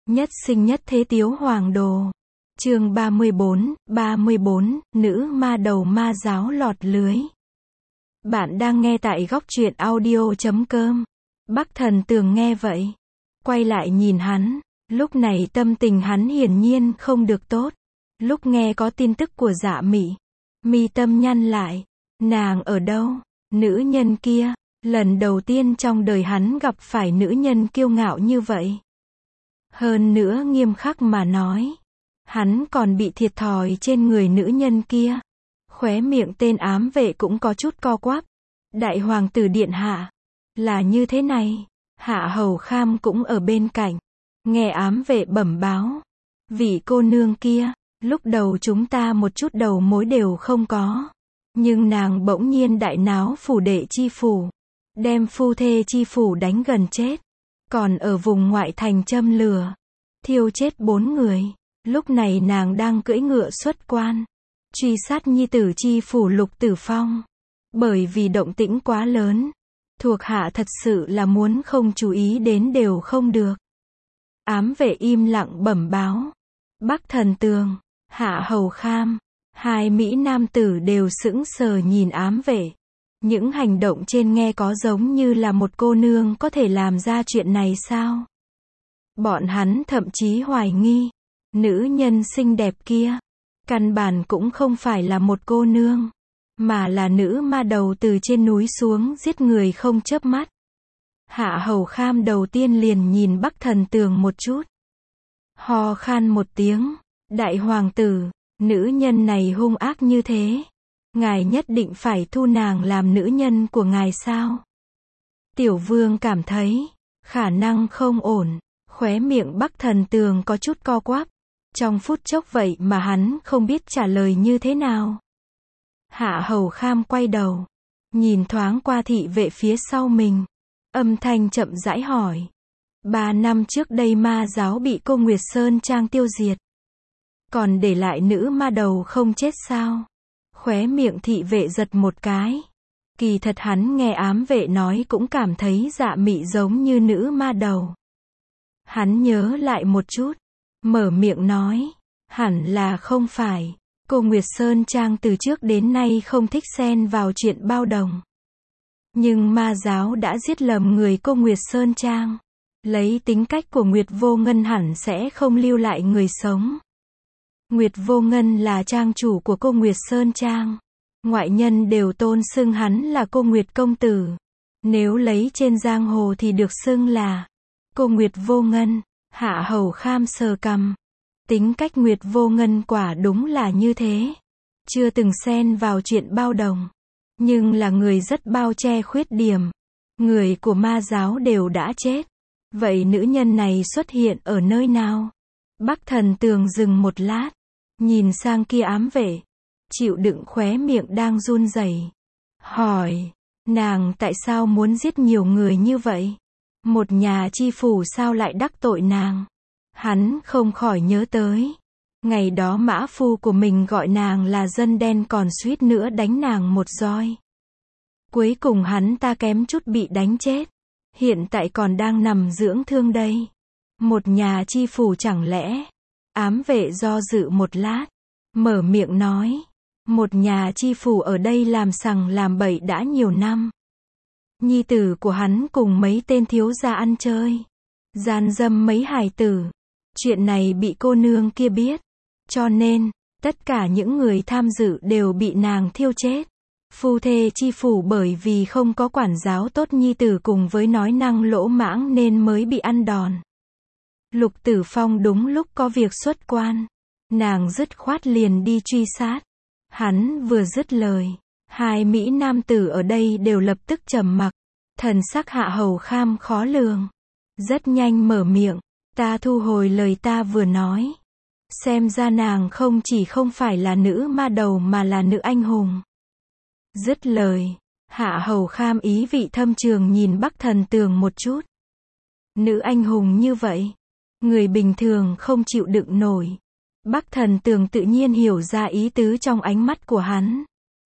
Nhất sinh nhất thế tiếu hoàng đồ. Chương 34, nữ ma đầu ma giáo lọt lưới. Bạn đang nghe tại góc truyện audio.com. Bắc Thần Tường nghe vậy, quay lại nhìn hắn, lúc này tâm tình hắn hiển nhiên không được tốt. Lúc nghe có tin tức của Dạ Mị, mi tâm nhăn lại, nàng ở đâu? Nữ nhân kia, lần đầu tiên trong đời hắn gặp phải nữ nhân kiêu ngạo như vậy. Hơn nữa nghiêm khắc mà nói, hắn còn bị thiệt thòi trên người nữ nhân kia. Khóe miệng tên ám vệ cũng có chút co quắp. Đại hoàng tử điện hạ, là như thế này. Hạ hầu kham cũng ở bên cạnh, nghe ám vệ bẩm báo. Vị cô nương kia, lúc đầu chúng ta một chút đầu mối đều không có. Nhưng nàng bỗng nhiên đại náo phủ đệ chi phủ, đem phu thê chi phủ đánh gần chết. Còn ở vùng ngoại thành châm lửa, thiêu chết 4 người. Lúc này nàng đang cưỡi ngựa xuất quan, truy sát nhi tử chi phủ Lục Tử Phong. Bởi vì động tĩnh quá lớn, thuộc hạ thật sự là muốn không chú ý đến đều không được. Ám vệ im lặng bẩm báo. Bắc Thần Tường, Hạ Hầu Kham, hai mỹ nam tử đều sững sờ nhìn ám vệ. Những hành động trên nghe có giống như là một cô nương có thể làm ra chuyện này sao? Bọn hắn thậm chí hoài nghi, nữ nhân xinh đẹp kia, căn bản cũng không phải là một cô nương, mà là nữ ma đầu từ trên núi xuống giết người không chớp mắt. Hạ Hầu Kham đầu tiên liền nhìn Bắc Thần Tường một chút. Ho khan một tiếng, đại hoàng tử, nữ nhân này hung ác như thế. Ngài nhất định phải thu nàng làm nữ nhân của ngài sao? Tiểu vương cảm thấy, khả năng không ổn, khóe miệng Bắc Thần Tường có chút co quắp. Trong phút chốc vậy mà hắn không biết trả lời như thế nào. Hạ Hầu Kham quay đầu, nhìn thoáng qua thị vệ phía sau mình. Âm thanh chậm rãi hỏi. 3 năm trước đây ma giáo bị cô Nguyệt Sơn Trang tiêu diệt, còn để lại nữ ma đầu không chết sao? Khóe miệng thị vệ giật một cái. Kỳ thật hắn nghe ám vệ nói cũng cảm thấy Dạ Mị giống như nữ ma đầu. Hắn nhớ lại một chút, mở miệng nói, hẳn là không phải. Cô Nguyệt Sơn Trang từ trước đến nay không thích xen vào chuyện bao đồng. Nhưng ma giáo đã giết lầm người cô Nguyệt Sơn Trang. Lấy tính cách của Nguyệt Vô Ngân hẳn sẽ không lưu lại người sống. Nguyệt Vô Ngân là trang chủ của cô Nguyệt Sơn Trang. Ngoại nhân đều tôn xưng hắn là cô Nguyệt công tử. Nếu lấy trên giang hồ thì được xưng là cô Nguyệt Vô Ngân. Hạ Hầu Kham sờ cằm. Tính cách Nguyệt Vô Ngân quả đúng là như thế. Chưa từng xen vào chuyện bao đồng. Nhưng là người rất bao che khuyết điểm. Người của ma giáo đều đã chết. Vậy nữ nhân này xuất hiện ở nơi nào? Bắc Thần Tường dừng một lát, nhìn sang kia ám vệ, chịu đựng khóe miệng đang run rẩy, hỏi, nàng tại sao muốn giết nhiều người như vậy? Một nhà chi phủ sao lại đắc tội nàng? Hắn không khỏi nhớ tới, ngày đó mã phu của mình gọi nàng là dân đen còn suýt nữa đánh nàng một roi. Cuối cùng hắn ta kém chút bị đánh chết. Hiện tại còn đang nằm dưỡng thương đây. Một nhà chi phủ chẳng lẽ? Ám vệ do dự một lát, mở miệng nói. Một nhà chi phủ ở đây làm sằng làm bậy đã nhiều năm. Nhi tử của hắn cùng mấy tên thiếu gia ăn chơi, gian dâm mấy hài tử. Chuyện này bị cô nương kia biết. Cho nên, tất cả những người tham dự đều bị nàng thiêu chết. Phu thê chi phủ bởi vì không có quản giáo tốt nhi tử cùng với nói năng lỗ mãng nên mới bị ăn đòn. Lục Tử Phong đúng lúc có việc xuất quan. Nàng dứt khoát liền đi truy sát. Hắn vừa dứt lời, hai mỹ nam tử ở đây đều lập tức trầm mặc. Thần sắc Hạ Hầu Kham khó lường. Rất nhanh mở miệng. Ta thu hồi lời ta vừa nói. Xem ra nàng không chỉ không phải là nữ ma đầu mà là nữ anh hùng. Dứt lời, Hạ Hầu Kham ý vị thâm trường nhìn Bắc Thần Tường một chút. Nữ anh hùng như vậy, người bình thường không chịu đựng nổi. Bắc Thần Tường tự nhiên hiểu ra ý tứ trong ánh mắt của hắn.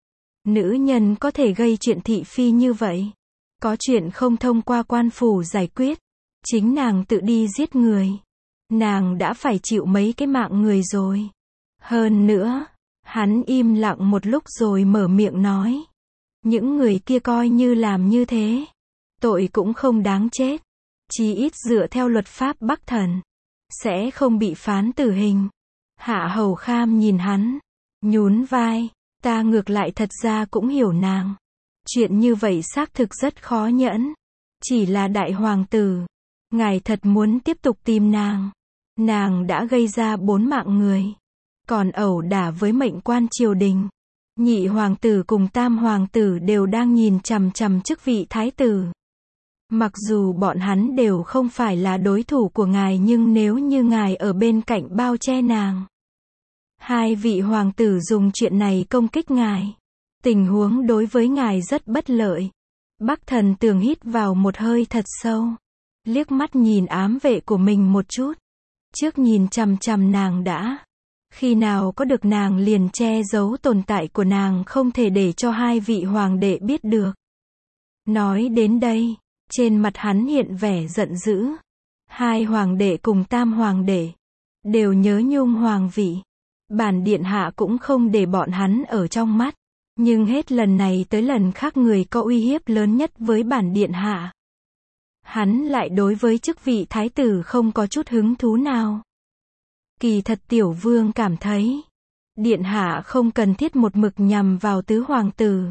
Nữ nhân có thể gây chuyện thị phi như vậy, có chuyện không thông qua quan phủ giải quyết, chính nàng tự đi giết người. nàng đã phải chịu mấy cái mạng người rồi. Hơn nữa, hắn im lặng một lúc rồi mở miệng nói. Những người kia coi như làm như thế, tội cũng không đáng chết. Chí ít dựa theo luật pháp Bắc Thần, sẽ không bị phán tử hình. Hạ Hầu Kham nhìn hắn, nhún vai, ta ngược lại thật ra cũng hiểu nàng. Chuyện như vậy xác thực rất khó nhẫn. Chỉ là đại hoàng tử, ngài thật muốn tiếp tục tìm nàng. Nàng đã gây ra 4 mạng người, còn ẩu đả với mệnh quan triều đình. Nhị hoàng tử cùng tam hoàng tử đều đang nhìn chằm chằm chức vị thái tử. Mặc dù bọn hắn đều không phải là đối thủ của ngài, nhưng nếu như ngài ở bên cạnh bao che nàng, hai vị hoàng tử dùng chuyện này công kích ngài, tình huống đối với ngài rất bất lợi. Bắc Thần Tường hít vào một hơi thật sâu, liếc mắt nhìn ám vệ của mình một chút. Trước nhìn chằm chằm nàng đã, khi nào có được nàng liền che giấu tồn tại của nàng, không thể để cho hai vị hoàng đệ biết được. Nói đến đây, trên mặt hắn hiện vẻ giận dữ. Hai hoàng đệ cùng tam hoàng đệ đều nhớ nhung hoàng vị. Bản điện hạ cũng không để bọn hắn ở trong mắt. Nhưng hết lần này tới lần khác người có uy hiếp lớn nhất với bản điện hạ, hắn lại đối với chức vị thái tử không có chút hứng thú nào. Kỳ thật tiểu vương cảm thấy, điện hạ không cần thiết một mực nhằm vào tứ hoàng tử.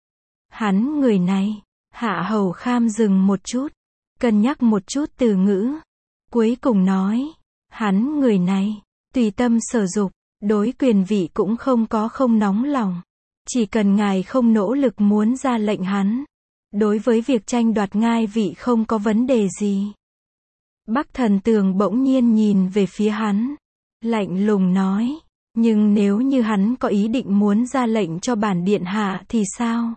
Hắn người này, Hạ Hầu Kham dừng một chút, cân nhắc một chút từ ngữ, cuối cùng nói, hắn người này, tùy tâm sở dục, đối quyền vị cũng không nóng lòng. Chỉ cần ngài không nỗ lực muốn ra lệnh hắn, đối với việc tranh đoạt ngai vị không có vấn đề gì. Bắc Thần Tường bỗng nhiên nhìn về phía hắn, lạnh lùng nói, nhưng nếu như hắn có ý định muốn ra lệnh cho bản điện hạ thì sao?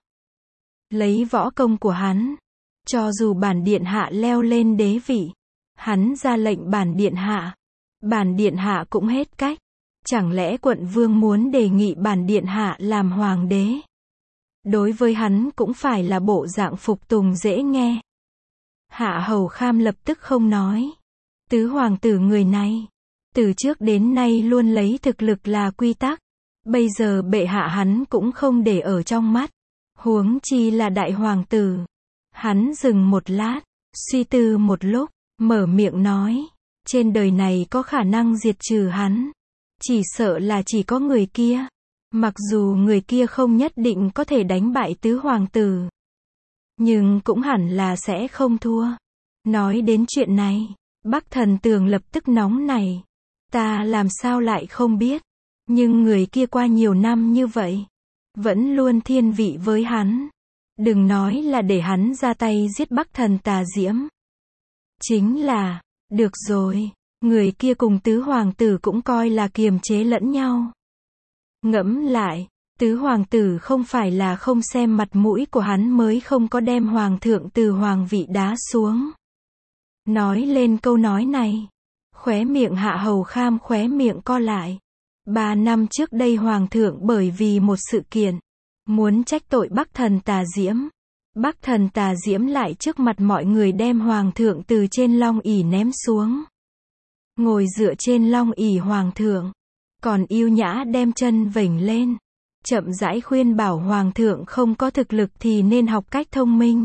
Lấy võ công của hắn, cho dù bản điện hạ leo lên đế vị, hắn ra lệnh bản điện hạ cũng hết cách. Chẳng lẽ quận vương muốn đề nghị bản điện hạ làm hoàng đế? Đối với hắn cũng phải là bộ dạng phục tùng dễ nghe. Hạ Hầu Kham lập tức không nói. Tứ hoàng tử người này, từ trước đến nay luôn lấy thực lực là quy tắc. Bây giờ bệ hạ hắn cũng không để ở trong mắt. Huống chi là đại hoàng tử. Hắn dừng một lát, suy tư một lúc, mở miệng nói. Trên đời này có khả năng diệt trừ hắn, chỉ sợ là chỉ có người kia. Mặc dù người kia không nhất định có thể đánh bại tứ hoàng tử, nhưng cũng hẳn là sẽ không thua. Nói đến chuyện này, Bắc Thần Tường lập tức nóng nảy. Ta làm sao lại không biết, nhưng người kia qua nhiều năm như vậy, vẫn luôn thiên vị với hắn. Đừng nói là để hắn ra tay giết Bắc Thần Tà Diễm. Chính là, được rồi, người kia cùng tứ hoàng tử cũng coi là kiềm chế lẫn nhau. Ngẫm lại, tứ hoàng tử không phải là không xem mặt mũi của hắn mới không có đem hoàng thượng từ hoàng vị đá xuống. Nói lên câu nói này, khóe miệng Hạ Hầu Kham khóe miệng co lại. 3 năm trước đây hoàng thượng bởi vì một sự kiện, muốn trách tội Bắc Thần Tà Diễm. Bắc Thần Tà Diễm lại trước mặt mọi người đem hoàng thượng từ trên long ỷ ném xuống. Ngồi dựa trên long ỷ hoàng thượng, còn yêu nhã đem chân vểnh lên, chậm rãi khuyên bảo hoàng thượng không có thực lực thì nên học cách thông minh.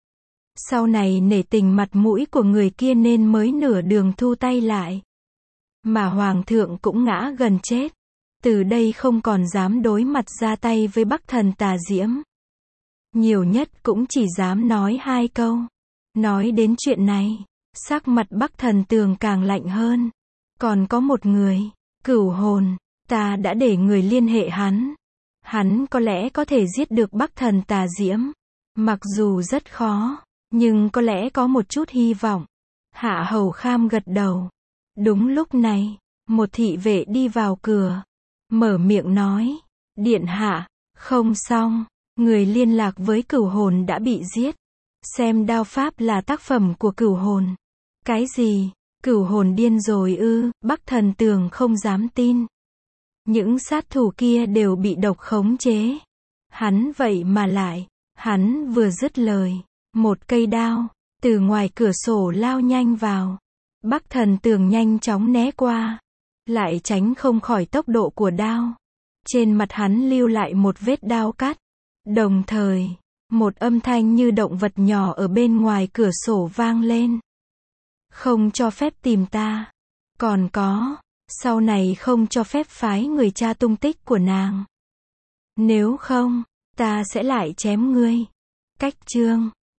Sau này nể tình mặt mũi của người kia nên mới nửa đường thu tay lại. Mà hoàng thượng cũng ngã gần chết, từ đây không còn dám đối mặt ra tay với Bắc Thần Tà Diễm. Nhiều nhất cũng chỉ dám nói 2 câu. Nói đến chuyện này, sắc mặt Bắc Thần Tường càng lạnh hơn. Còn có một người, Cửu Hồn, ta đã để người liên hệ hắn. Hắn có lẽ có thể giết được Bắc Thần Tà Diễm. Mặc dù rất khó, nhưng có lẽ có một chút hy vọng. Hạ Hầu Kham gật đầu. Đúng lúc này, một thị vệ đi vào cửa, mở miệng nói, điện hạ, không xong, người liên lạc với Cửu Hồn đã bị giết. Xem đao pháp là tác phẩm của Cửu Hồn. Cái gì? Cửu Hồn điên rồi ư? Bắc Thần Tường không dám tin. Những sát thủ kia đều bị độc khống chế. Hắn vậy mà lại, hắn vừa dứt lời, một cây đao từ ngoài cửa sổ lao nhanh vào. Bắc Thần Tường nhanh chóng né qua, lại tránh không khỏi tốc độ của đao. Trên mặt hắn lưu lại một vết đao cắt. Đồng thời, một âm thanh như động vật nhỏ ở bên ngoài cửa sổ vang lên. Không cho phép tìm ta. Còn có, sau này không cho phép phái người tra tung tích của nàng. Nếu không, ta sẽ lại chém ngươi. Cách chương